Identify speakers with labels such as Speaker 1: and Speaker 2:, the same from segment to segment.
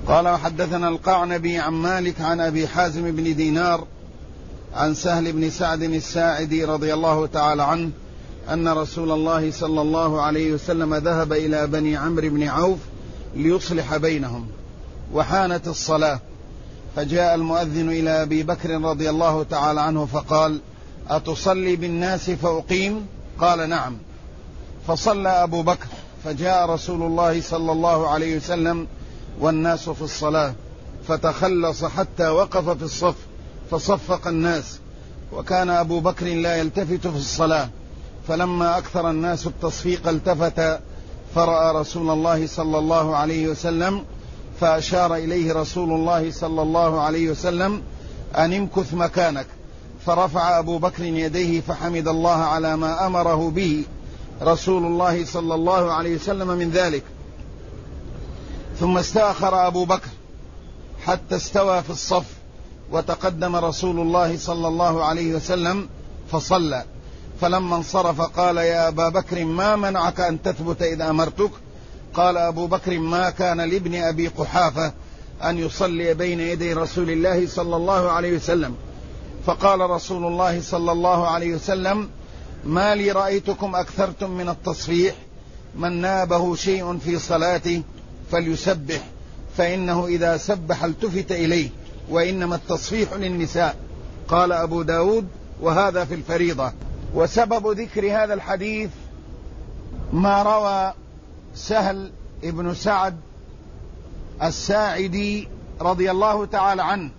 Speaker 1: قال وحدثنا القعنبي عن مالك عن أبي حازم بن دينار عن سهل بن سعد الساعدي رضي الله تعالى عنه أن رسول الله صلى الله عليه وسلم ذهب إلى بني عمرو بن عوف ليصلح بينهم، وحانت الصلاة، فجاء المؤذن إلى أبي بكر رضي الله تعالى عنه فقال: أتصلي بالناس فأقيم؟ قال: نعم. فصلى أبو بكر، فجاء رسول الله صلى الله عليه وسلم والناس في الصلاة، فتخلص حتى وقف في الصف فصفق الناس، وكان أبو بكر لا يلتفت في الصلاة، فلما أكثر الناس التصفيق التفت فرأى رسول الله صلى الله عليه وسلم، فأشار إليه رسول الله صلى الله عليه وسلم أن امكث مكانك، فرفع أبو بكر يديه فحمد الله على ما أمره به رسول الله صلى الله عليه وسلم من ذلك، ثم استأخر أبو بكر حتى استوى في الصف، وتقدم رسول الله صلى الله عليه وسلم فصلى، فلما انصرف قال: يا أبا بكر ما منعك أن تثبت إذا أمرتك؟ قال أبو بكر: ما كان لابن أبي قحافة أن يصلي بين يدي رسول الله صلى الله عليه وسلم. فقال رسول الله صلى الله عليه وسلم: ما لي رأيتكم أكثرتم من التصفيح؟ من نابه شيء في صلاته فليسبح، فإنه إذا سبح التفت إليه، وإنما التصفيح للنساء. قال أبو داود: وهذا في الفريضة. وسبب ذكر هذا الحديث ما روى سهل ابن سعد الساعدي رضي الله تعالى عنه.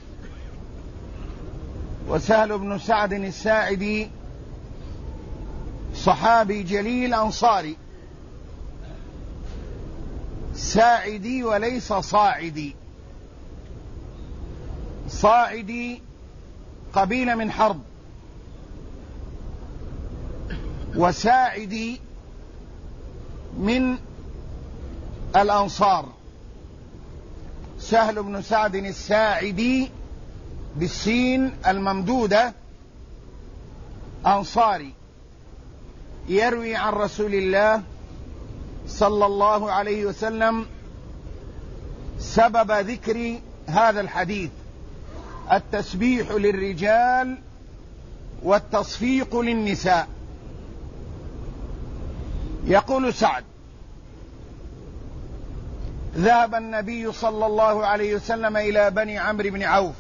Speaker 1: وسهل بن سعد الساعدي صحابي جليل أنصاري، ساعدي وليس صاعدي. صاعدي قبيلة من حرب، وساعدي من الأنصار. سهل بن سعد الساعدي بالسين الممدودة أنصاري، يروي عن رسول الله صلى الله عليه وسلم سبب ذكر هذا الحديث: التسبيح للرجال والتصفيق للنساء. يقول سعد: ذهب النبي صلى الله عليه وسلم إلى بني عمرو بن عوف،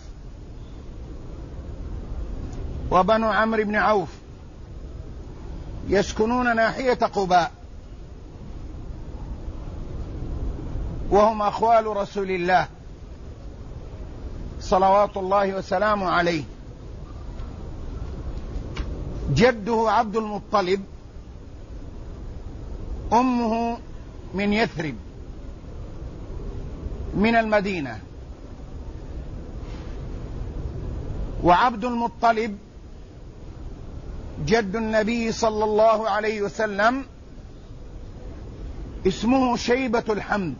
Speaker 1: وبنو عمرو بن عوف يسكنون ناحية قباء، وهم أخوال رسول الله صلوات الله وسلامه عليه. جده عبد المطلب، أمه من يثرب من المدينة، وعبد المطلب جد النبي صلى الله عليه وسلم اسمه شيبة الحمد،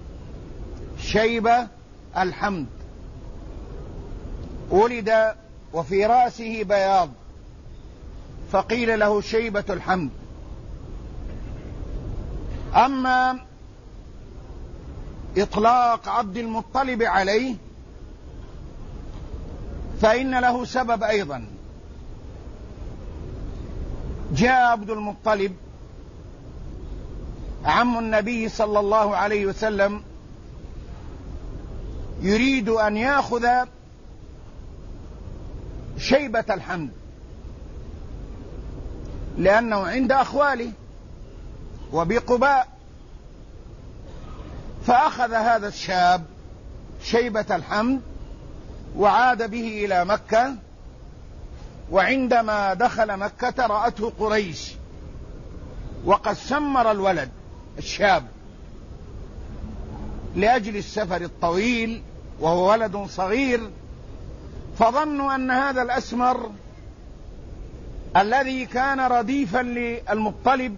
Speaker 1: شيبة الحمد، ولد وفي رأسه بياض فقيل له شيبة الحمد. أما إطلاق عبد المطلب عليه فإن له سبب أيضا. جاء عبد المطلب عم النبي صلى الله عليه وسلم يريد أن يأخذ شيبة الحمد لأنه عند أخواله وبقباء، فأخذ هذا الشاب شيبة الحمد وعاد به إلى مكة، وعندما دخل مكة رأته قريش وقد سمر الولد الشاب لأجل السفر الطويل وهو ولد صغير، فظنوا أن هذا الأسمر الذي كان رديفا للمطلب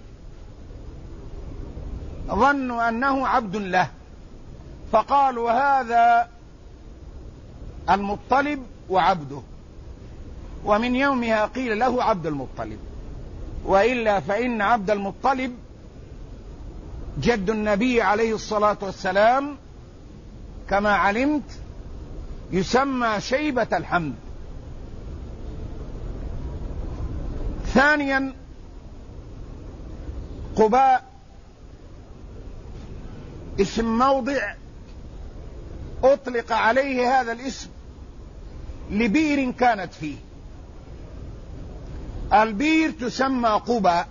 Speaker 1: ظنوا أنه عبد له، فقالوا هذا المطلب وعبده، ومن يومها قيل له عبد المطلب، وإلا فإن عبد المطلب جد النبي عليه الصلاة والسلام كما علمت يسمى شيبة الحمد. ثانيا قباء اسم موضع أطلق عليه هذا الاسم لبئر كانت فيه. البئر تسمى قباء،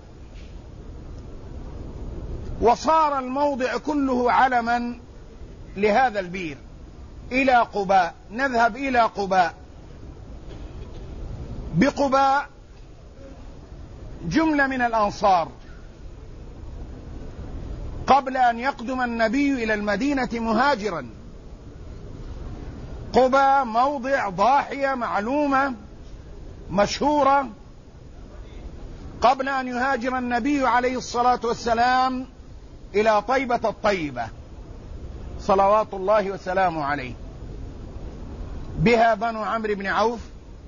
Speaker 1: وصار الموضع كله علما لهذا البئر. إلى قباء، نذهب إلى قباء. بقباء جملة من الأنصار قبل أن يقدم النبي إلى المدينة مهاجرا. قباء موضع ضاحية معلومة مشهورة قبل أن يهاجر النبي عليه الصلاة والسلام إلى طيبة الطيبة صلوات الله وسلامه عليه. بها بنو عمرو بن عوف،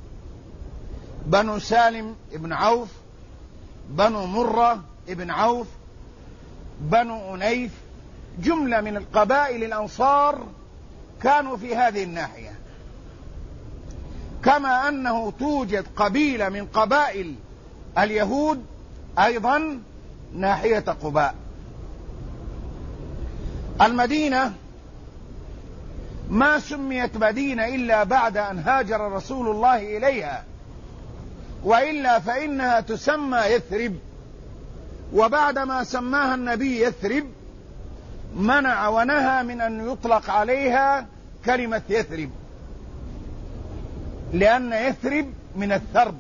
Speaker 1: بنو سالم بن عوف، بنو مرة بن عوف، بنو أنيف، جملة من القبائل الأنصار كانوا في هذه الناحية. كما أنه توجد قبيلة من قبائل اليهود أيضا ناحية قباء. المدينة ما سميت مدينة إلا بعد أن هاجر رسول الله إليها، وإلا فإنها تسمى يثرب. وبعدما سماها النبي يثرب منع ونهى من أن يطلق عليها كلمة يثرب، لأن يثرب من الثرب،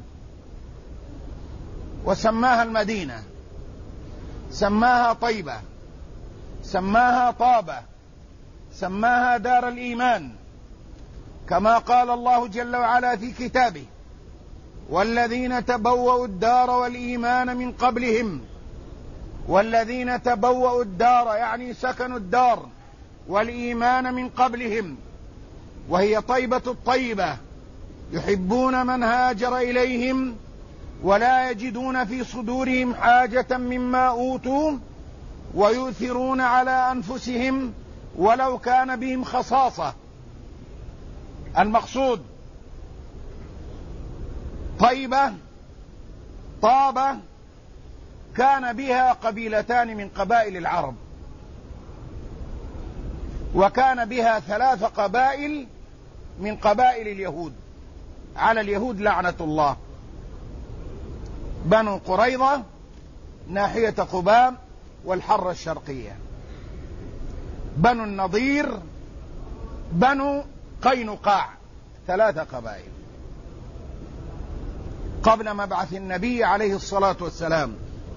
Speaker 1: وسماها المدينة، سماها طيبة، سماها طابة، سماها دار الإيمان، كما قال الله جل وعلا في كتابه: والذين تبوأوا الدار والإيمان من قبلهم. والذين تبوأوا الدار يعني سكنوا الدار، والإيمان من قبلهم، وهي طيبة الطيبة، يحبون من هاجر إليهم ولا يجدون في صدورهم حاجة مما أوتوا ويؤثرون على أنفسهم ولو كان بهم خصاصة. المقصود طيبة طابة كان بها قبيلتان من قبائل العرب، وكان بها 3 قبائل من قبائل اليهود، على اليهود لعنة الله: بنو قريظة ناحية قباء والحرة الشرقية، بنو النضير، بنو قينقاع، 3 قبائل قبل مبعث النبي عليه الصلاة والسلام،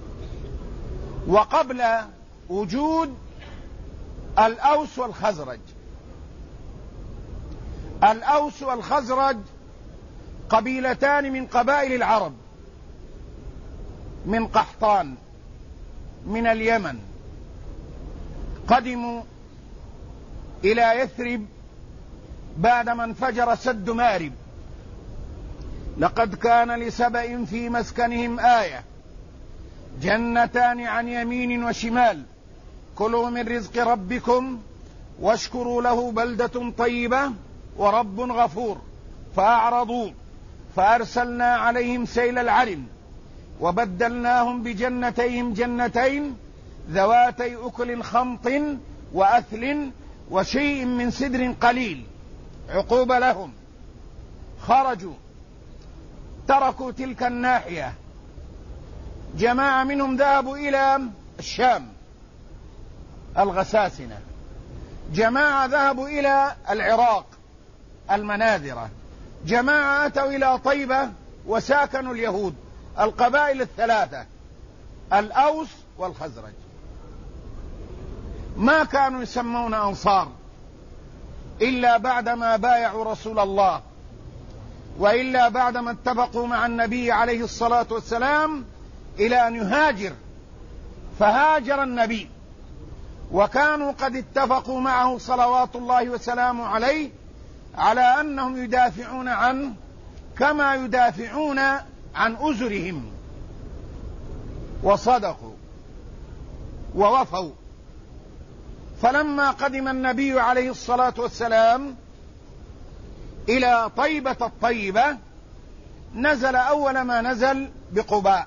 Speaker 1: وقبل وجود الأوس والخزرج. الأوس والخزرج قبيلتان من قبائل العرب من قحطان من اليمن، قدموا إلى يثرب بعدما انفجر سد مارب. لقد كان لسبأ في مسكنهم آية، جنتان عن يمين وشمال، كلوا من رزق ربكم واشكروا له بلدة طيبة ورب غفور. فأعرضوا فأرسلنا عليهم سيل العرم وبدلناهم بجنتيهم جنتين ذواتي أكل خمط وأثل وشيء من سدر قليل عقوبة لهم. خرجوا تركوا تلك الناحية، جماعة منهم ذهبوا إلى الشام الغساسنة، جماعة ذهبوا إلى العراق المناذرة، جماعة أتوا إلى طيبة وساكنوا اليهود. القبائل 3 الأوس والخزرج ما كانوا يسمون أنصار إلا بعدما بايعوا رسول الله، وإلا بعدما اتفقوا مع النبي عليه الصلاة والسلام إلى أن يهاجر، فهاجر النبي، وكانوا قد اتفقوا معه صلوات الله وسلامه عليه على أنهم يدافعون عنه كما يدافعون عن أزرهم، وصدقوا ووفوا. فلما قدم النبي عليه الصلاة والسلام إلى طيبة الطيبة نزل أول ما نزل بقباء.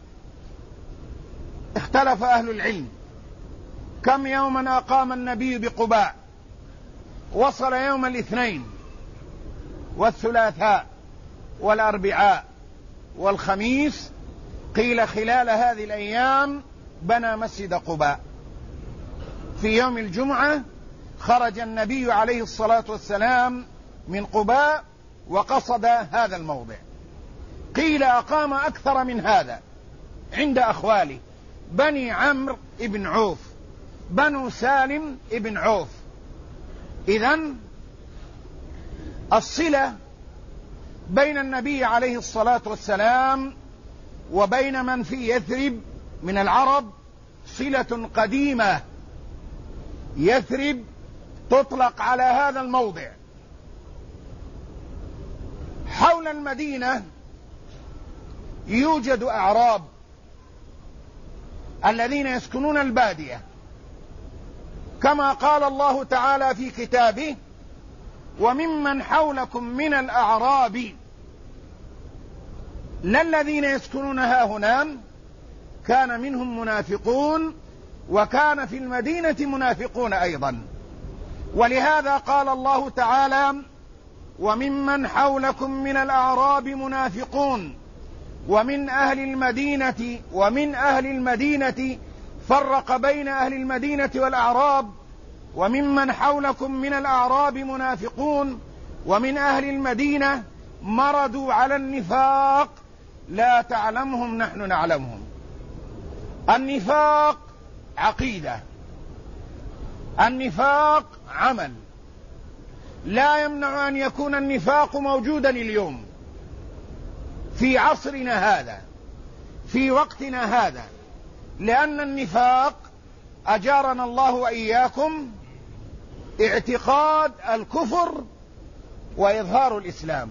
Speaker 1: اختلف أهل العلم كم يوما أقام النبي بقباء. وصل يوم الاثنين والثلاثاء والأربعاء والخميس، قيل خلال هذه الأيام بنى مسجد قباء. في يوم الجمعة خرج النبي عليه الصلاة والسلام من قباء وقصد هذا الموضع. قيل أقام أكثر من هذا عند أخواله بني عمرو بن عوف، بنو سالم بن عوف. إذن الصلة بين النبي عليه الصلاة والسلام وبين من في يثرب من العرب صلة قديمة. يثرب تطلق على هذا الموضع. حول المدينة يوجد أعراب الذين يسكنون البادية، كما قال الله تعالى في كتابه: وممن حولكم من الأعراب. لا الذين يسكنون هاهنا، كان منهم منافقون، وكان في المدينة منافقون أيضا. ولهذا قال الله تعالى: وممن حولكم من الأعراب منافقون ومن أهل المدينة فرق بين أهل المدينة والأعراب. وممن حولكم من الأعراب منافقون ومن أهل المدينة مردوا على النفاق لا تعلمهم نحن نعلمهم. النفاق عقيدة، النفاق عمل. لا يمنع أن يكون النفاق موجودا اليوم في عصرنا هذا، في وقتنا هذا، لأن النفاق أجارنا الله وإياكم اعتقاد الكفر وإظهار الإسلام.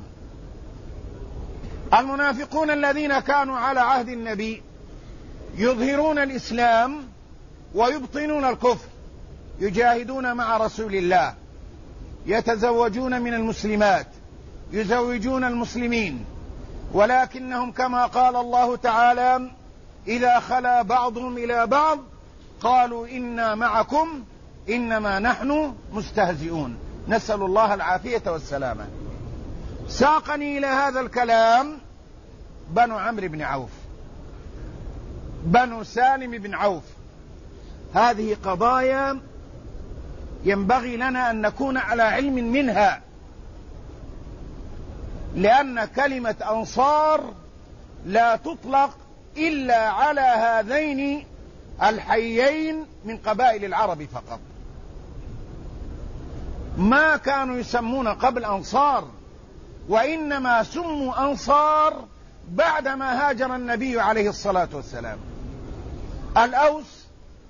Speaker 1: المنافقون الذين كانوا على عهد النبي يظهرون الإسلام ويبطنون الكفر، يجاهدون مع رسول الله، يتزوجون من المسلمات، يزوجون المسلمين، ولكنهم كما قال الله تعالى: إذا خلا بعضهم إلى بعض قالوا إنا معكم إنما نحن مستهزئون. نسأل الله العافية والسلامة. ساقني إلى هذا الكلام بنو عمرو بن عوف، بنو سالم بن عوف. هذه قضايا ينبغي لنا أن نكون على علم منها، لأن كلمة أنصار لا تطلق إلا على هذين الحيين من قبائل العرب فقط. ما كانوا يسمون قبل أنصار، وإنما سموا أنصار بعدما هاجر النبي عليه الصلاة والسلام. الأوس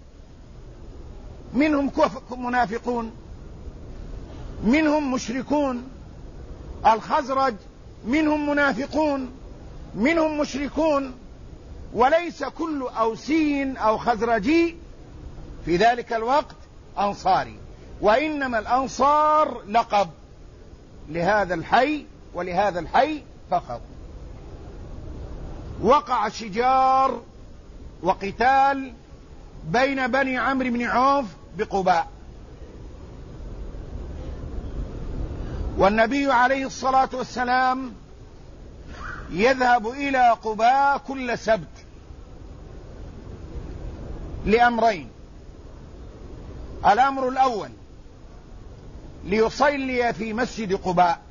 Speaker 1: منهم منافقون، منهم مشركون. الخزرج منهم منافقون، منهم مشركون. وليس كل أوسي أو خزرجي في ذلك الوقت أنصاري، وإنما الأنصار لقب لهذا الحي ولهذا الحي فقط. وقع شجار وقتال بين بني عمرو بن عوف بقباء، والنبي عليه الصلاة والسلام يذهب إلى قباء كل سبت لأمرين: الأمر الأول ليصلي في مسجد قباء،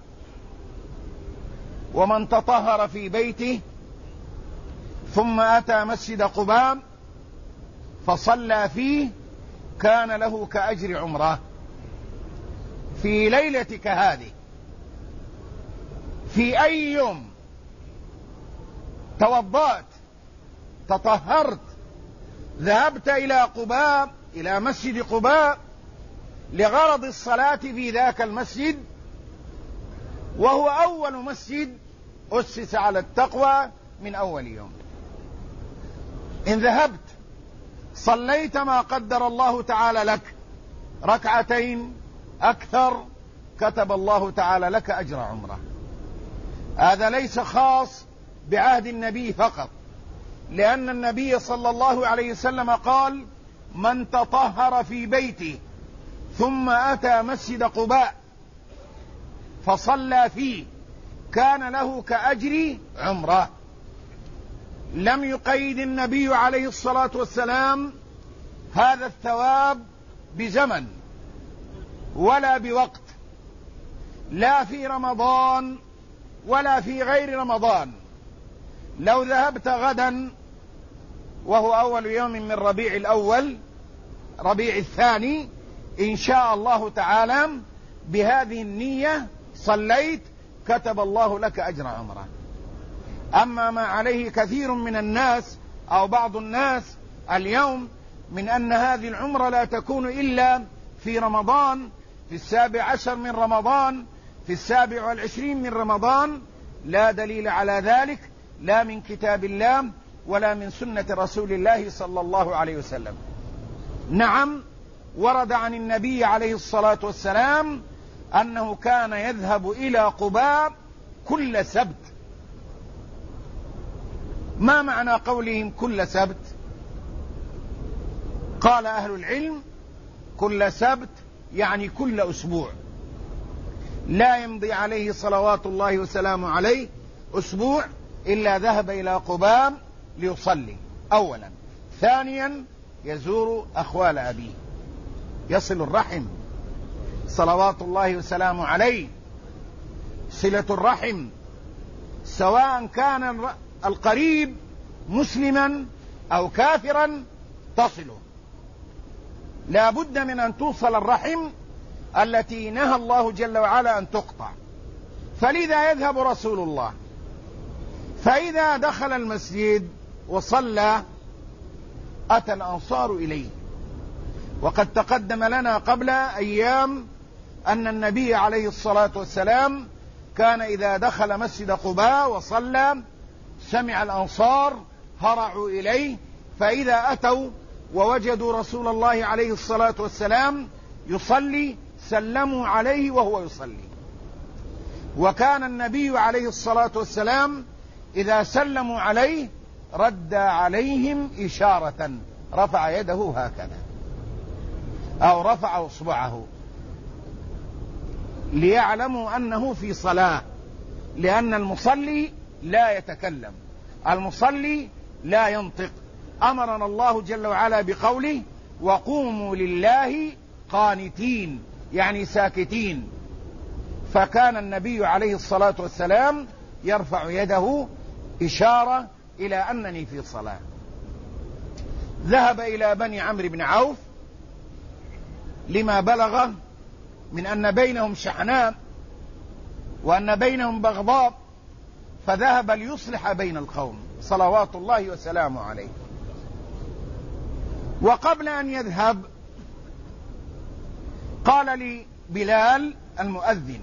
Speaker 1: ومن تطهر في بيته ثم أتى مسجد قباء فصلى فيه كان له كأجر عمره. في ليلتك هذه، في أي يوم توضأت تطهرت ذهبت إلى قباء، إلى مسجد قباء لغرض الصلاة في ذاك المسجد، وهو أول مسجد أسس على التقوى من أول يوم. إن ذهبت صليت ما قدر الله تعالى لك ركعتين أكثر كتب الله تعالى لك أجر عمرة. هذا ليس خاص بعهد النبي فقط، لأن النبي صلى الله عليه وسلم قال: من تطهر في بيته ثم أتى مسجد قباء فصلى فيه كان له كأجر عمرة. لم يقيد النبي عليه الصلاة والسلام هذا الثواب بزمن ولا بوقت، لا في رمضان ولا في غير رمضان. لو ذهبت غدا وهو أول يوم من ربيع الأول ربيع الثاني إن شاء الله تعالى بهذه النية صليت كتب الله لك أجر عمره. أما ما عليه كثير من الناس أو بعض الناس اليوم من أن هذه العمرة لا تكون إلا في رمضان، في 17 من رمضان، في 27 من رمضان، لا دليل على ذلك لا من كتاب الله ولا من سنة رسول الله صلى الله عليه وسلم. نعم، ورد عن النبي عليه الصلاة والسلام أنه كان يذهب إلى قباء كل سبت. ما معنى قولهم كل سبت؟ قال أهل العلم: كل سبت يعني كل أسبوع، لا يمضي عليه صلوات الله وسلامه عليه أسبوع إلا ذهب إلى قباء ليصلي أولا. ثانيا يزور أخوال أبيه، يصل الرحم صلوات الله وسلامه عليه. صلة الرحم سواء كان القريب مسلما أو كافرا تصله، لا بد من أن توصل الرحم التي نهى الله جل وعلا أن تقطع. فلذا يذهب رسول الله، فإذا دخل المسجد وصلى أتى الأنصار إليه. وقد تقدم لنا قبل أيام أن النبي عليه الصلاة والسلام كان إذا دخل مسجد قباء وصلى سمع الأنصار هرعوا إليه، فإذا أتوا ووجدوا رسول الله عليه الصلاة والسلام يصلي سلموا عليه وهو يصلي. وكان النبي عليه الصلاة والسلام إذا سلموا عليه رد عليهم إشارة، رفع يده هكذا أو رفع إصبعه ليعلموا أنه في صلاة، لأن المصلي لا يتكلم، المصلي لا ينطق. أمرنا الله جل وعلا بقوله: وقوموا لله قانتين، يعني ساكتين. فكان النبي عليه الصلاة والسلام يرفع يده إشارة إلى أنني في صلاة. ذهب إلى بني عمرو بن عوف لما بلغ من أن بينهم شحناء وأن بينهم بغضاء، فذهب ليصلح بين القوم صلوات الله وسلامه عليه. وقبل أن يذهب قال لي بلال المؤذن: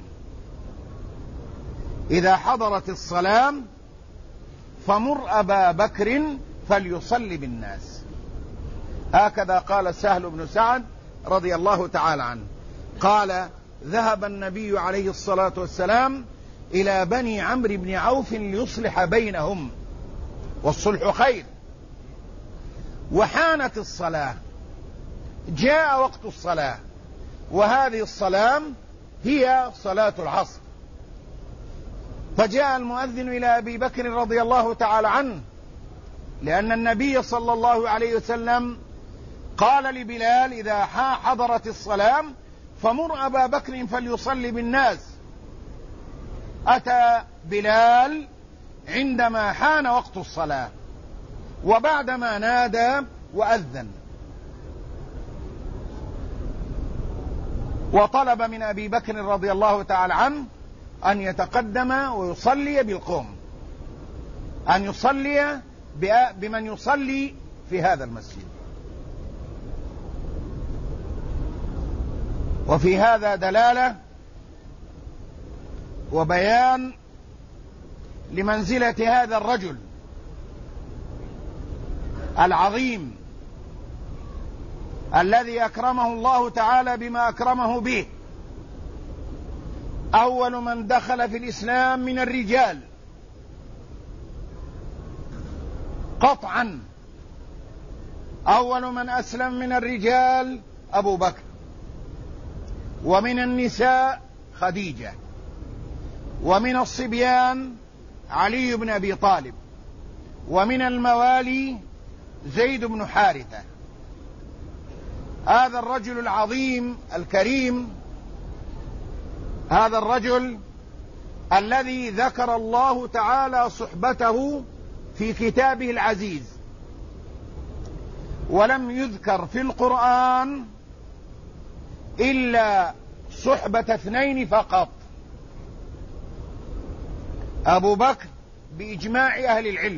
Speaker 1: إذا حضرت الصلاة فمر أبا بكر فليصلي بالناس. هكذا قال سهل بن سعد رضي الله تعالى عنه، قال: ذهب النبي عليه الصلاة والسلام إلى بني عمرو بن عوف ليصلح بينهم، والصلح خير. وحانت الصلاة، جاء وقت الصلاة، وهذه الصلاة هي صلاة العصر. فجاء المؤذن إلى أبي بكر رضي الله تعالى عنه، لأن النبي صلى الله عليه وسلم قال لبلال: إذا حضرت الصلاة فمر أبا بكر فليصلي بالناس. أتى بلال عندما حان وقت الصلاة وبعدما نادى وأذن، وطلب من أبي بكر رضي الله تعالى عنه أن يتقدم ويصلي بالقوم، أن يصلي بمن يصلي في هذا المسجد. وفي هذا دلالة وبيان لمنزلة هذا الرجل العظيم الذي أكرمه الله تعالى بما أكرمه به. أول من دخل في الإسلام من الرجال قطعا، أول من أسلم من الرجال أبو بكر، ومن النساء خديجة، ومن الصبيان علي بن أبي طالب، ومن الموالي زيد بن حارثة. هذا الرجل العظيم الكريم، هذا الرجل الذي ذكر الله تعالى صحبته في كتابه العزيز، ولم يذكر في القرآن إلا صحبة اثنين فقط: أبو بكر بإجماع أهل العلم،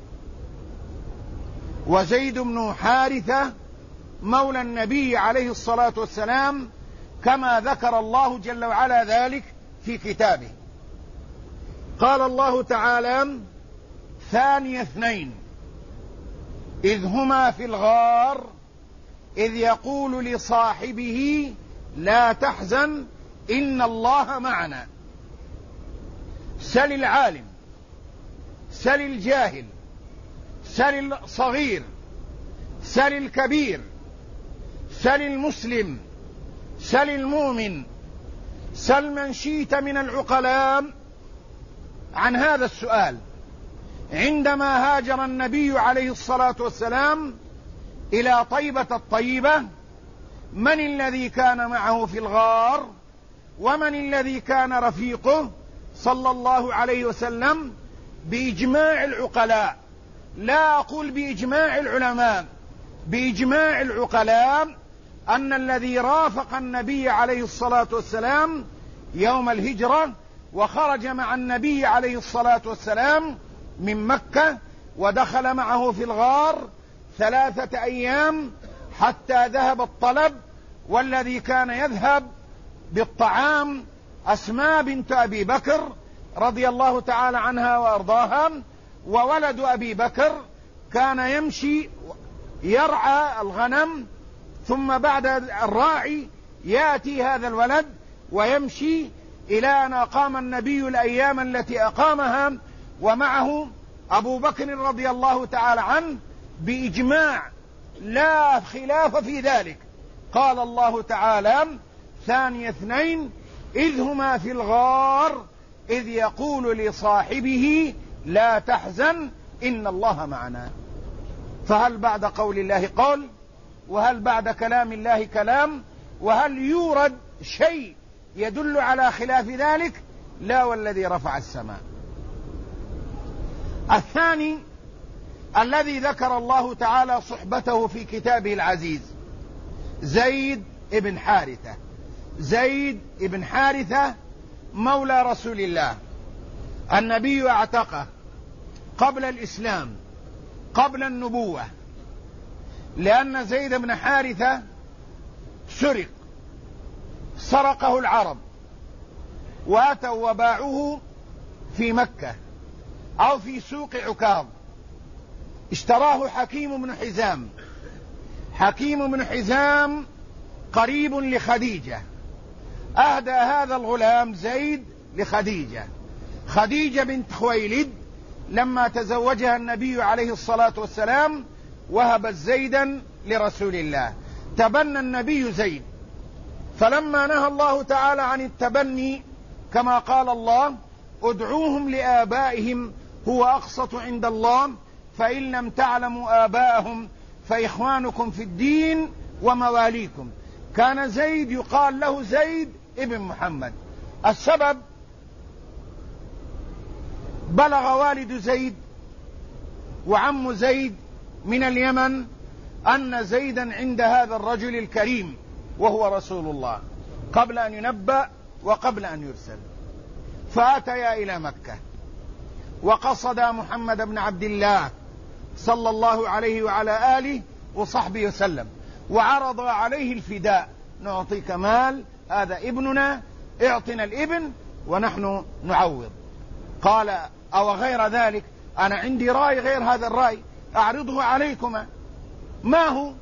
Speaker 1: وزيد بن حارثة مولى النبي عليه الصلاة والسلام، كما ذكر الله جل وعلا ذلك في كتابه. قال الله تعالى: ثاني اثنين إذ هما في الغار إذ يقول لصاحبه لا تحزن إن الله معنا. سل العالم، سل الجاهل، سل الصغير، سل الكبير، سل المسلم، سل المؤمن، سل من شئت من العقلاء عن هذا السؤال. عندما هاجر النبي عليه الصلاة والسلام إلى طيبة الطيبة، من الذي كان معه في الغار؟ ومن الذي كان رفيقه صلى الله عليه وسلم؟ بإجماع العقلاء، لا أقول بإجماع العلماء، بإجماع العقلاء، أن الذي رافق النبي عليه الصلاة والسلام يوم الهجرة وخرج مع النبي عليه الصلاة والسلام من مكة ودخل معه في الغار 3 أيام حتى ذهب الطلب، والذي كان يذهب بالطعام أسماء بنت أبي بكر رضي الله تعالى عنها وأرضاها، وولد أبي بكر كان يمشي يرعى الغنم، ثم بعد الراعي يأتي هذا الولد ويمشي إلى أن أقام النبي الأيام التي أقامها ومعه أبو بكر رضي الله تعالى عنه بإجماع لا خلاف في ذلك. قال الله تعالى: ثاني اثنين إذ هما في الغار إذ يقول لصاحبه لا تحزن إن الله معنا. فهل بعد قول الله قول؟ وهل بعد كلام الله كلام؟ وهل يورد شيء يدل على خلاف ذلك؟ لا، والذي رفع السماء. الثاني الذي ذكر الله تعالى صحبته في كتابه العزيز زيد بن حارثة. زيد بن حارثة مولى رسول الله، النبي اعتقه قبل الإسلام، قبل النبوة، لأن زيد بن حارثة سرقه العرب وأتوا وباعوه في مكة أو في سوق عكاظ. اشتراه حكيم بن حزام. حكيم بن حزام قريب لخديجة، أهدى هذا الغلام زيد لخديجة. خديجة بنت خويلد لما تزوجها النبي عليه الصلاة والسلام وهبت زيدا لرسول الله. تبنى النبي زيد، فلما نهى الله تعالى عن التبني كما قال الله: ادعوهم لآبائهم هو أقسط عند الله فإن لم تعلموا آباءهم فإخوانكم في الدين ومواليكم. كان زيد يقال له زيد ابن محمد. السبب: بلغ والد زيد وعم زيد من اليمن أن زيدا عند هذا الرجل الكريم وهو رسول الله قبل أن ينبأ وقبل أن يرسل. فأتيا إلى مكة وقصدا محمد بن عبد الله صلى الله عليه وعلى آله وصحبه وسلم، وعرض عليه الفداء: نعطيك مال، هذا ابننا، اعطنا الابن ونحن نعوض. قال: أو غير ذلك، أنا عندي رأي غير هذا الرأي أعرضه عليكما. ما هو؟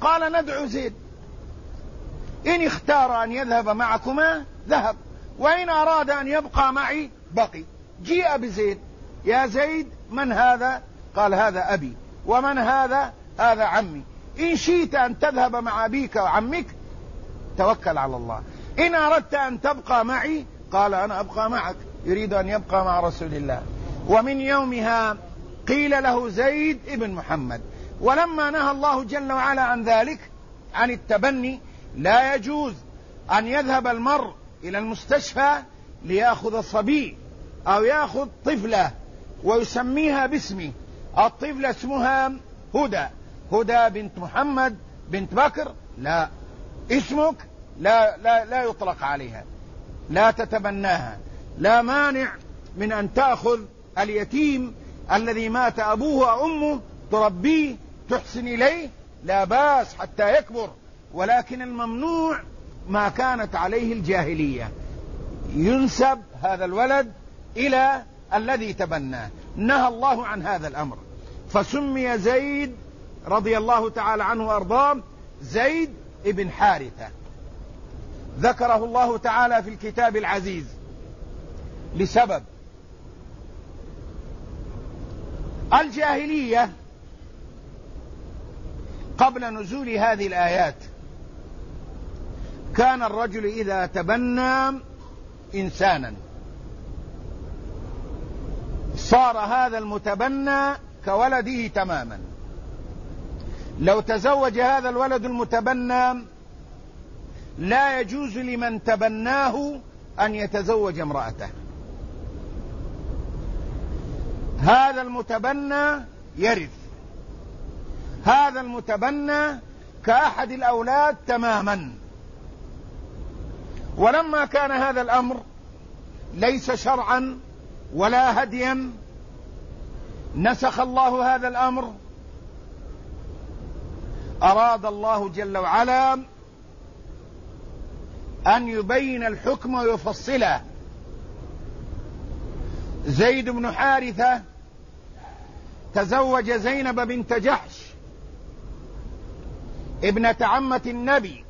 Speaker 1: قال ندعو زيد، إن اختار أن يذهب معكما ذهب، وإن أراد أن يبقى معي بقي. جيء بزيد، يا زيد من هذا؟ قال هذا أبي. ومن هذا؟ هذا عمي. إن شئت أن تذهب مع أبيك وعمك توكل على الله، إن أردت أن تبقى معي قال أنا أبقى معك، يريد أن يبقى مع رسول الله. ومن يومها قيل له زيد ابن محمد. ولما نهى الله جل وعلا عن ذلك، عن التبني، لا يجوز أن يذهب المرء إلى المستشفى ليأخذ الصبي أو يأخذ طفلة ويسميها باسمه. الطفلة اسمها هدى، هدى بنت محمد بنت بكر، لا، اسمك لا يطلق عليها، لا تتبناها. لا مانع من أن تأخذ اليتيم الذي مات أبوه وأمه تربيه تحسن إليه، لا بأس حتى يكبر، ولكن الممنوع ما كانت عليه الجاهلية، ينسب هذا الولد إلى الذي تبناه. نهى الله عن هذا الأمر، فسمي زيد رضي الله تعالى عنه وأرضاه زيد ابن حارثة. ذكره الله تعالى في الكتاب العزيز لسبب. الجاهلية قبل نزول هذه الآيات كان الرجل إذا تبنى إنسانا صار هذا المتبنى كولده تماما. لو تزوج هذا الولد المتبنى لا يجوز لمن تبناه أن يتزوج امرأته. هذا المتبنى يرث، هذا المتبنى كأحد الأولاد تماما. ولما كان هذا الأمر ليس شرعا ولا هديا، نسخ الله هذا الأمر. أراد الله جل وعلا أن يبين الحكم ويفصله. زيد بن حارثة تزوج زينب بنت جحش ابنة عمة النبي.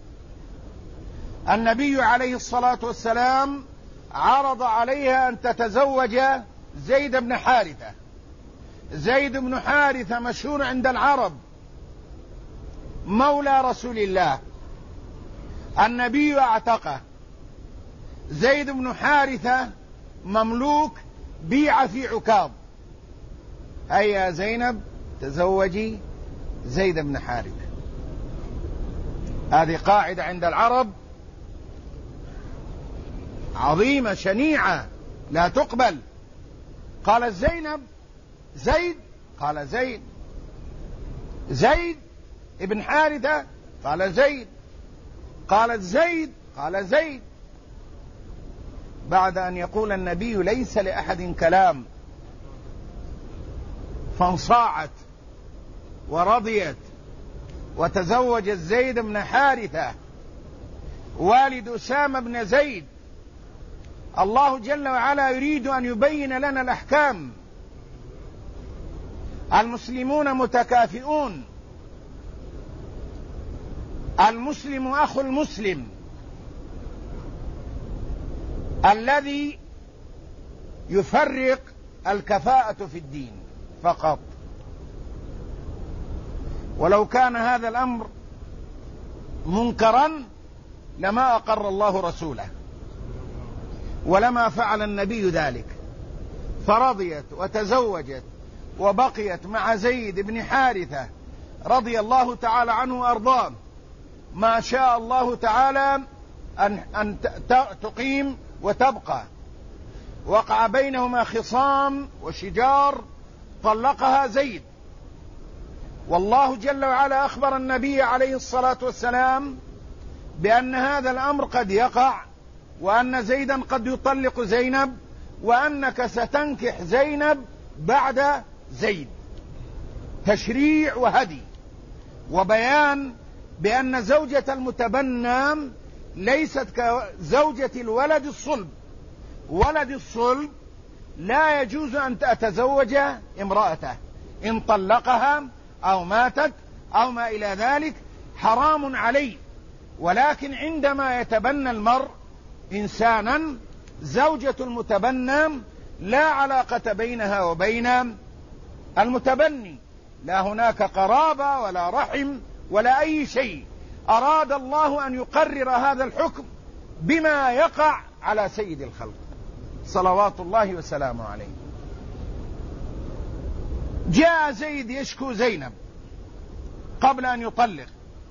Speaker 1: النبي عليه الصلاة والسلام عرض عليها أن تتزوج زيد بن حارثة. زيد بن حارثة مشهور عند العرب، مولى رسول الله، النبي اعتقه. زيد بن حارثة مملوك، بيع في عكاظ. هيا زينب تزوجي زيد بن حارثة. هذه قاعدة عند العرب عظيمة شنيعة لا تقبل. قالت زينب زيد، قال زيد. زيد ابن حارثة، قال زيد. قالت زيد، قال زيد. بعد أن يقول النبي ليس لأحد كلام، فانصاعت ورضيت وتزوجت زيد بن حارثة والد أسامة بن زيد. الله جل وعلا يريد أن يبين لنا الأحكام. المسلمون متكافئون، المسلم أخو المسلم. الذي يفرق الكفاءة في الدين فقط. ولو كان هذا الأمر منكرا لما أقر الله رسوله ولما فعل النبي ذلك. فرضيت وتزوجت وبقيت مع زيد بن حارثة رضي الله تعالى عنه وأرضاه ما شاء الله تعالى أن تقيم وتبقى. وقع بينهما خصام وشجار، طلقها زيد. والله جل وعلا أخبر النبي عليه الصلاة والسلام بأن هذا الأمر قد يقع، وأن زيدا قد يطلق زينب، وأنك ستنكح زينب بعد زيد. تشريع وهدي وبيان بأن زوجة المتبنى ليست كزوجة الولد الصلب. ولد الصلب لا يجوز أن تتزوج امرأته إن طلقها أو ماتت أو ما إلى ذلك، حرام عليه، ولكن عندما يتبنى المرء إنسانا زوجة المتبنى لا علاقة بينها وبين المتبني، لا هناك قرابة ولا رحم ولا أي شيء. أراد الله أن يقرر هذا الحكم بما يقع على سيد الخلق صلوات الله وسلامه عليه. جاء زيد يشكو زينب قبل أن يطلق،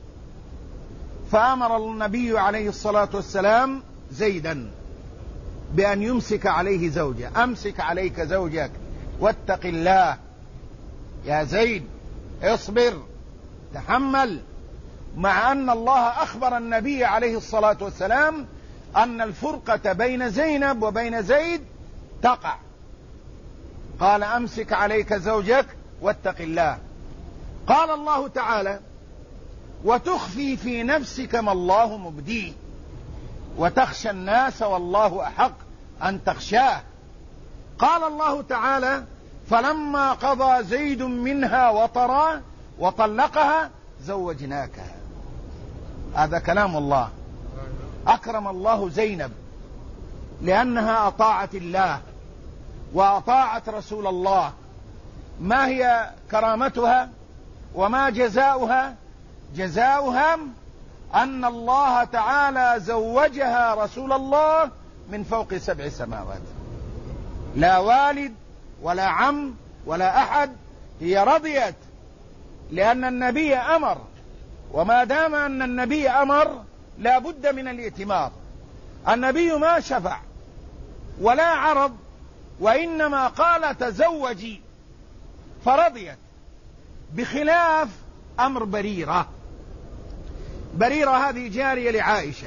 Speaker 1: فأمر النبي عليه الصلاة والسلام زيدا بأن يمسك عليه زوجه. أمسك عليك زوجك واتق الله يا زيد، اصبر تحمل، مع أن الله أخبر النبي عليه الصلاة والسلام أن الفرقة بين زينب وبين زيد تقع. قال أمسك عليك زوجك واتق الله. قال الله تعالى وتخفي في نفسك ما الله مبديه وتخشى الناس والله أحق أن تخشاه. قال الله تعالى فلما قضى زيد منها وطرا وطلقها زوجناكها. هذا كلام الله. أكرم الله زينب لأنها أطاعت الله وأطاعت رسول الله. ما هي كرامتها وما جزاؤها؟ جزاؤها أن الله تعالى زوجها رسول الله من فوق 7 سماوات، لا والد ولا عم ولا أحد، هي رضيت لأن النبي أمر، وما دام أن النبي أمر لا بد من الائتمار. النبي ما شفع ولا عرض، وإنما قال تزوجي فرضيت، بخلاف أمر بريرة. بريرة هذه جارية لعائشة،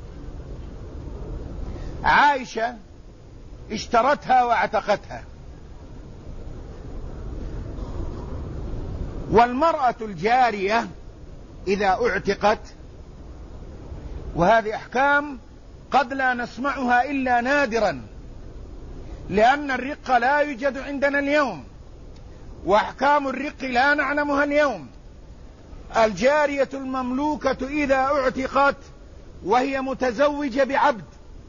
Speaker 1: عائشة اشترتها واعتقتها. والمرأة الجارية إذا اعتقت، وهذه أحكام قد لا نسمعها إلا نادرا لأن الرق لا يوجد عندنا اليوم، وأحكام الرق لا نعلمها اليوم. الجارية المملوكة إذا اعتقت وهي متزوجة بعبد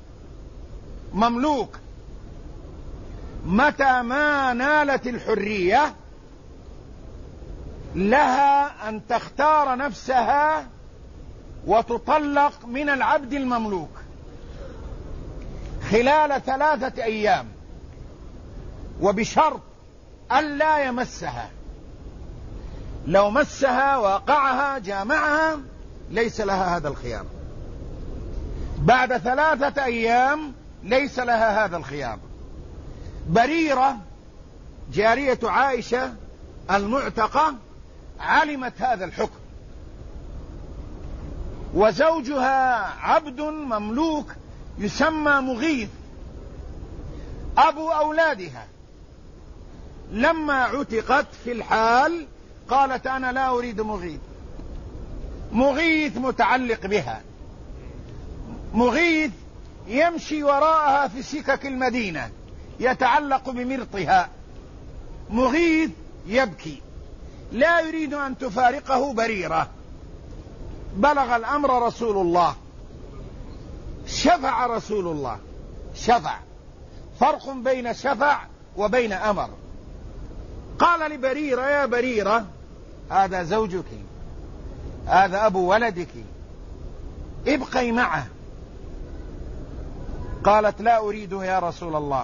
Speaker 1: مملوك، متى ما نالت الحرية لها أن تختار نفسها وتطلق من العبد المملوك خلال 3 أيام، وبشرط ألا يمسها. لو مسها وقعها جامعها ليس لها هذا الخيار. بعد 3 أيام ليس لها هذا الخيار. بريرة جارية عائشة المعتقة علمت هذا الحكم، وزوجها عبد مملوك يسمى مغيث أبو أولادها. لما عتقت في الحال قالت أنا لا أريد مغيث. مغيث متعلق بها، مغيث يمشي وراءها في سكك المدينة يتعلق بمرطها، مغيث يبكي لا يريد أن تفارقه بريرة. بلغ الأمر رسول الله، شفع رسول الله، شفع، فرق بين شفع وبين أمر. قال لبريرة يا بريرة هذا زوجك، هذا أبو ولدك، ابقي معه. قالت لا أريده يا رسول الله.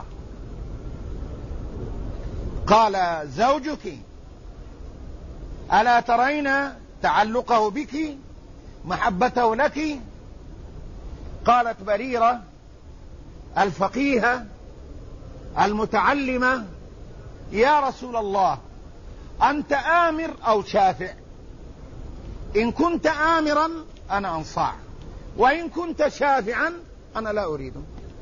Speaker 1: قال زوجك ألا ترين تعلقه بك محبته لك؟ قالت بريرة الفقيهة المتعلمة يا رسول الله أنت آمر أو شافع؟ إن كنت آمرا أنا أنصاع، وإن كنت شافعا أنا لا أريده.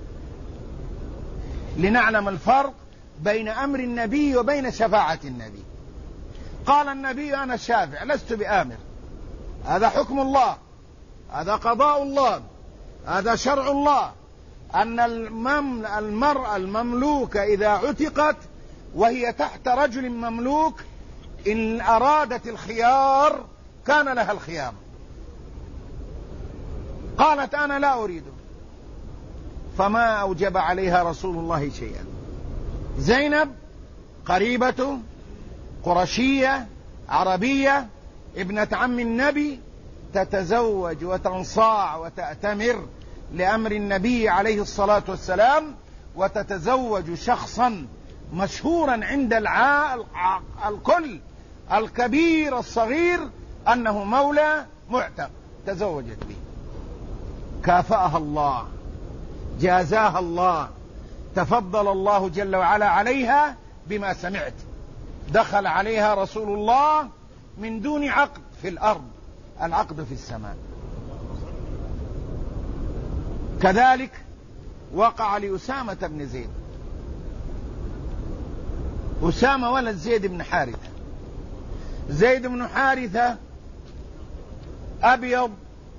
Speaker 1: لنعلم الفرق بين أمر النبي وبين شفاعة النبي. قال النبي أنا شافع لست بآمر، هذا حكم الله، هذا قضاء الله، هذا شرع الله، أن المرأة المملوكة إذا عتقت وهي تحت رجل مملوك إن أرادت الخيار كان لها الخيار، قالت أنا لا أريده، فما أوجب عليها رسول الله شيئا. زينب قريبة قرشية عربية ابنة عم النبي، تتزوج وتنصاع وتأتمر لأمر النبي عليه الصلاة والسلام، وتتزوج شخصا مشهورا عند الكل، الكبير الصغير، أنه مولى معتق، تزوجت به. كافأها الله، جازاها الله، تفضل الله جل وعلا عليها بما سمعت. دخل عليها رسول الله من دون عقد في الأرض، العقد في السماء. كذلك وقع لأسامة بن زيد. أسامة ولد زيد بن حارثة. زيد بن حارثة أبيض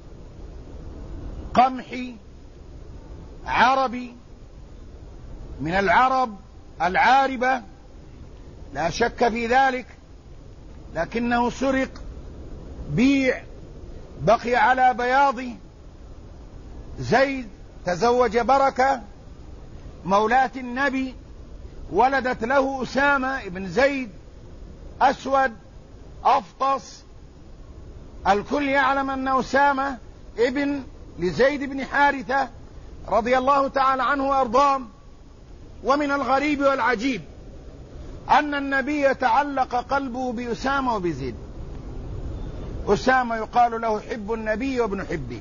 Speaker 1: قمحي عربي من العرب العاربة، لا شك في ذلك، لكنه سرق، بيع، بقي على بياضه. زيد تزوج بركة مولاة النبي، ولدت له أسامة بن زيد، أسود أفطس. الكل يعلم أن أسامة ابن لزيد بن حارثة رضي الله تعالى عنه وأرضاه. ومن الغريب والعجيب أن النبي تعلق قلبه بأسامة وبزيد. أسامة يقال له حب النبي وابن حبي.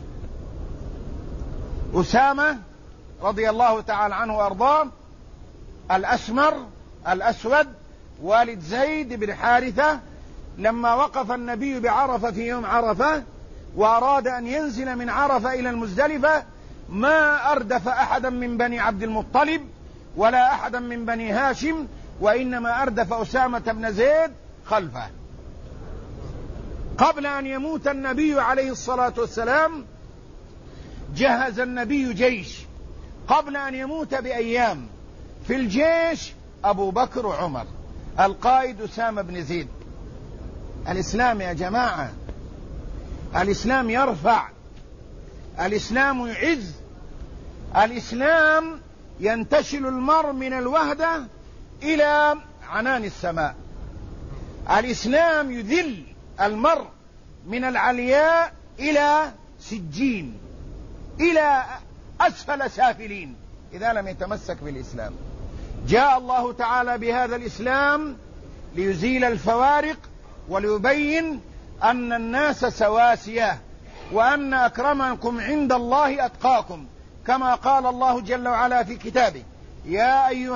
Speaker 1: أسامة رضي الله تعالى عنه وأرضاه الأسمر الأسود والد زيد بن حارثة، لما وقف النبي بعرفة في يوم عرفة وأراد أن ينزل من عرفة إلى المزدلفة، ما أردف أحدا من بني عبد المطلب ولا أحدا من بني هاشم، وإنما أردف أسامة بن زيد خلفه. قبل أن يموت النبي عليه الصلاة والسلام جهز النبي جيش، قبل أن يموت بأيام. في الجيش أبو بكر وعمر، القائد أسامة بن زيد. الإسلام يا جماعة، الإسلام يرفع، الإسلام يعز، الإسلام ينتشل المرء من الوهدة إلى عنان السماء. الإسلام يذل المرء من العلياء إلى سجين، إلى أسفل سافلين إذا لم يتمسك بالإسلام. جاء الله تعالى بهذا الإسلام ليزيل الفوارق وليبين أن الناس سواسية، وأن أكرمكم عند الله أتقاكم، كما قال الله جل وعلا في كتابه: يا أيها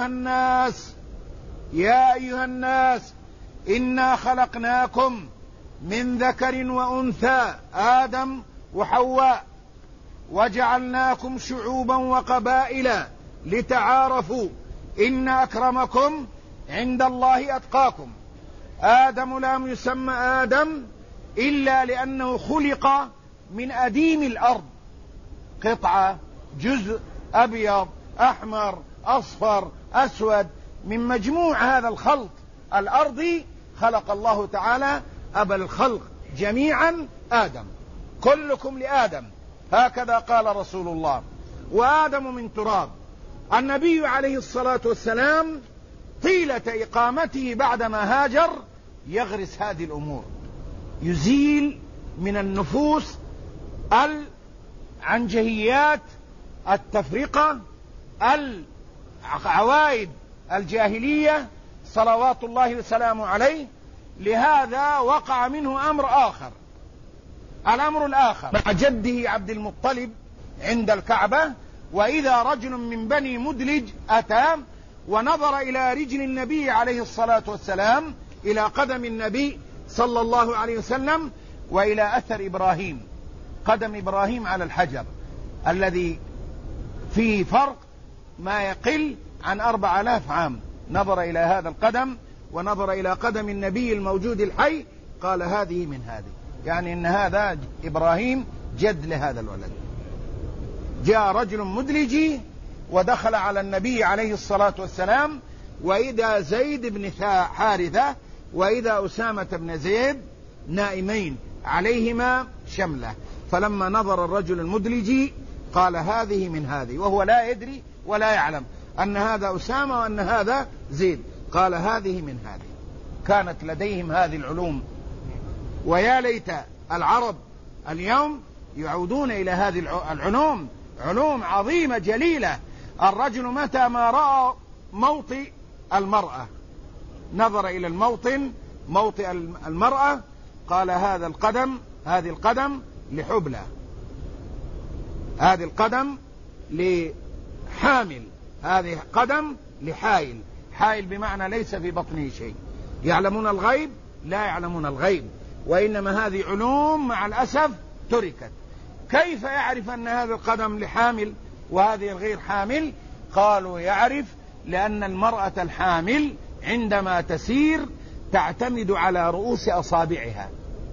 Speaker 1: الناس إنا خلقناكم من ذكر وأنثى آدم وحواء وجعلناكم شعوبا وقبائل لتعارفوا إن أكرمكم عند الله أتقاكم. آدم لم يسمى آدم إلا لأنه خلق من أديم الأرض، قطعة، جزء، أبيض، أحمر، أصفر، أسود، من مجموع هذا الخلق الأرضي خلق الله تعالى أبا الخلق جميعا آدم. كلكم لآدم، هكذا قال رسول الله، وآدم من تراب. النبي عليه الصلاة والسلام طيلة إقامته بعدما هاجر يغرس هذه الأمور، يزيل من النفوس العنجهيات، التفرقة، العوائد الجاهلية صلوات الله وسلامه عليه. لهذا وقع منه أمر آخر. الأمر الآخر مع جده عبد المطلب عند الكعبة، وإذا رجل من بني مدلج أتى ونظر إلى رجل النبي عليه الصلاة والسلام، إلى قدم النبي صلى الله عليه وسلم، وإلى أثر إبراهيم، قدم إبراهيم على الحجر الذي فيه فرق ما يقل عن 4000 عام. نظر إلى هذا القدم ونظر إلى قدم النبي الموجود الحي، قال هذه من هذه، يعني إن هذا إبراهيم جد لهذا الولد. جاء رجل مدلجي ودخل على النبي عليه الصلاة والسلام، وإذا زيد بن حارثة وإذا أسامة بن زيد نائمين عليهما شملة، فلما نظر الرجل المدلجي قال هذه من هذه، وهو لا يدري ولا يعلم أن هذا أسامة وأن هذا زيد. قال هذه من هذه. كانت لديهم هذه العلوم، ويا ليت العرب اليوم يعودون إلى هذه العلوم، علوم عظيمة جليلة. الرجل متى ما رأى موطئ المرأة نظر إلى موطئ المرأة، قال هذه القدم لحبلى، هذه القدم لحامل، هذه قدم لحائل. حائل بمعنى ليس في بطنه شيء. يعلمون الغيب؟ لا يعلمون الغيب، وإنما هذه علوم مع الأسف تركت. كيف يعرف أن هذا القدم لحامل وهذه الغير حامل؟ قالوا يعرف لأن المرأة الحامل عندما تسير تعتمد على رؤوس أصابعها،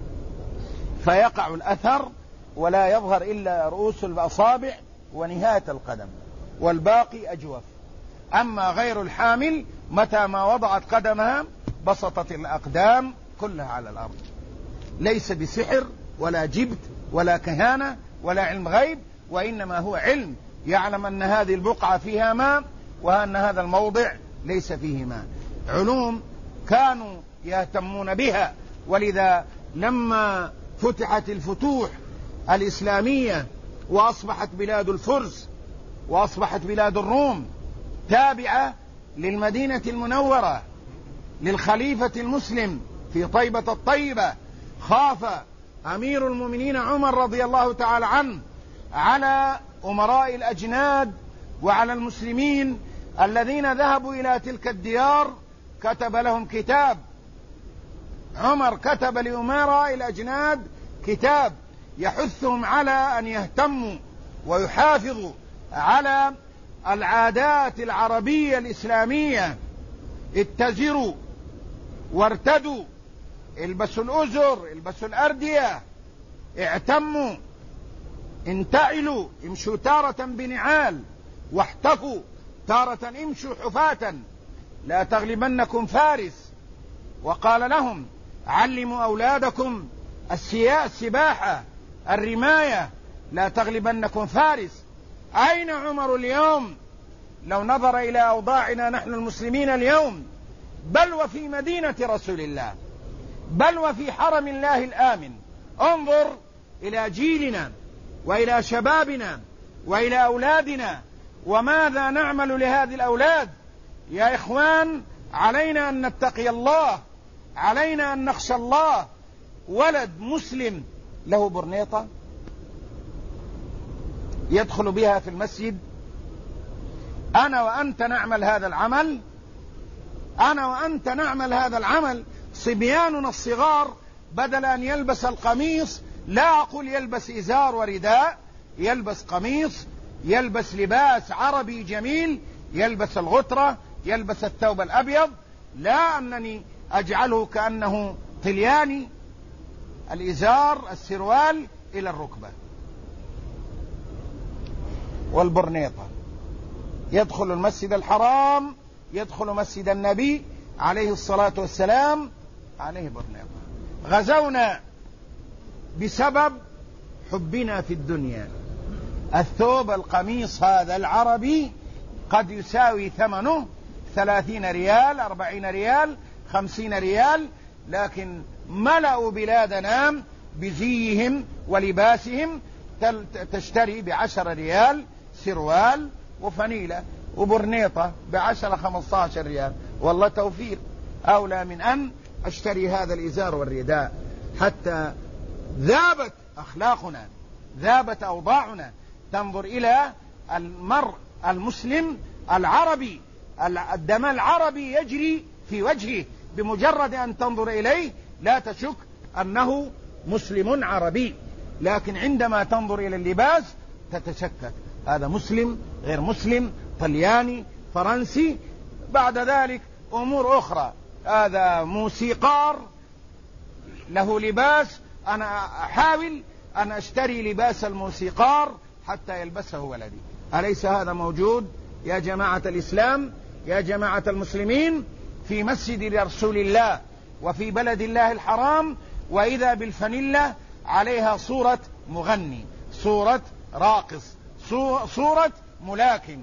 Speaker 1: فيقع الأثر ولا يظهر إلا رؤوس الأصابع ونهاية القدم، والباقي أجوف. أما غير الحامل متى ما وضعت قدمها بسطت الأقدام كلها على الأرض. ليس بسحر ولا جبت ولا كهانة ولا علم غيب، وإنما هو علم يعلم أن هذه البقعة فيها ماء وأن هذا الموضع ليس فيه ماء. علوم كانوا يهتمون بها. ولذا لما فتحت الفتوح الإسلامية وأصبحت بلاد الفرس وأصبحت بلاد الروم تابعة للمدينة المنورة للخليفة المسلم في طيبة الطيبة، خاف أمير المؤمنين عمر رضي الله تعالى عنه على أمراء الأجناد وعلى المسلمين الذين ذهبوا إلى تلك الديار. كتب لهم كتاب، عمر كتب لأمراء الأجناد كتاب يحثهم على أن يهتموا ويحافظوا على العادات العربية الإسلامية. اتزروا وارتدوا، البسوا الأزر، البسوا الأردية، اعتموا، انتعلوا، امشوا تارة بنعال، واحتفوا تارة امشوا حفاة، لا تغلبنكم فارس. وقال لهم علموا أولادكم السباحة، الرماية، لا تغلبنكم فارس. أين عمر اليوم؟ لو نظر إلى أوضاعنا نحن المسلمين اليوم، بل وفي مدينة رسول الله، بل وفي حرم الله الآمن، انظر إلى جيلنا وإلى شبابنا وإلى أولادنا، وماذا نعمل لهذه الأولاد؟ يا إخوان، علينا أن نتقي الله، علينا أن نخشى الله. ولد مسلم له برنيطة يدخل بها في المسجد، أنا وأنت نعمل هذا العمل، أنا وأنت نعمل هذا العمل. صبياننا الصغار بدل أن يلبس القميص، لا أقول يلبس إزار ورداء، يلبس قميص، يلبس لباس عربي جميل، يلبس الغترة، يلبس الثوب الأبيض، لا أنني أجعله كأنه طلياني، الإزار السروال إلى الركبة والبرنيطة. يدخل المسجد الحرام، يدخل مسجد النبي عليه الصلاة والسلام عليه برنيطة. غزونا بسبب حبنا في الدنيا. الثوب القميص هذا العربي قد يساوي ثمنه 30 ريال، 40 ريال، 50 ريال، لكن ملأوا بلادنا بزيهم ولباسهم. تشتري ب10 ريال سروال وفنيلة وبرنيطة ب10 15 ريال، والله توفير أولى من أن أشتري هذا الإزار والرداء. حتى ذابت أخلاقنا، ذابت أوضاعنا. تنظر إلى المرء المسلم العربي، الدم العربي يجري في وجهه، بمجرد أن تنظر إليه لا تشك أنه مسلم عربي، لكن عندما تنظر إلى اللباس تتشكك، هذا مسلم غير مسلم، طلياني، فرنسي. بعد ذلك أمور أخرى، هذا موسيقار له لباس، أنا أحاول أن أشتري لباس الموسيقار حتى يلبسه ولدي. أليس هذا موجود يا جماعة الإسلام، يا جماعة المسلمين؟ في مسجد رسول الله وفي بلد الله الحرام، وإذا بالفانيلا عليها صورة مغني، صورة راقص، صورة ملاكم،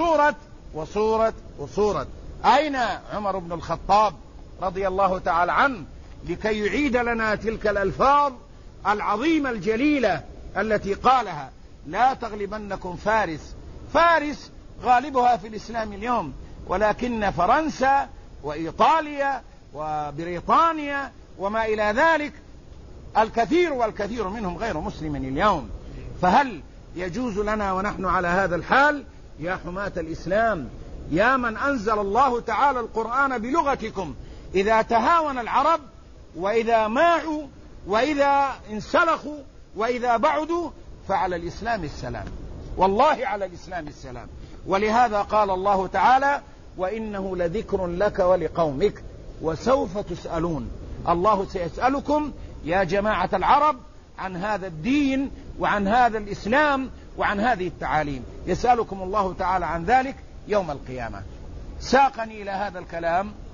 Speaker 1: صورة. أين عمر بن الخطاب رضي الله تعالى عنه لكي يعيد لنا تلك الألفاظ العظيمة الجليلة التي قالها: لا تغلبنكم فارس غالبها في الإسلام اليوم، ولكن فرنسا وإيطاليا وبريطانيا وما إلى ذلك الكثير منهم غير مسلم اليوم. فهل يجوز لنا ونحن على هذا الحال؟ يا حماة الإسلام، يا من أنزل الله تعالى القرآن بلغتكم، إذا تهاون العرب وإذا ماعوا وإذا انسلخوا وإذا بعدوا فعلى الإسلام السلام، والله على الإسلام السلام. ولهذا قال الله تعالى: وإنه لذكر لك ولقومك وسوف تسألون. الله سيسألكم يا جماعة العرب عن هذا الدين وعن هذا الإسلام وعن هذه التعاليم، يسألكم الله تعالى عن ذلك يوم القيامة. ساقني إلى هذا الكلام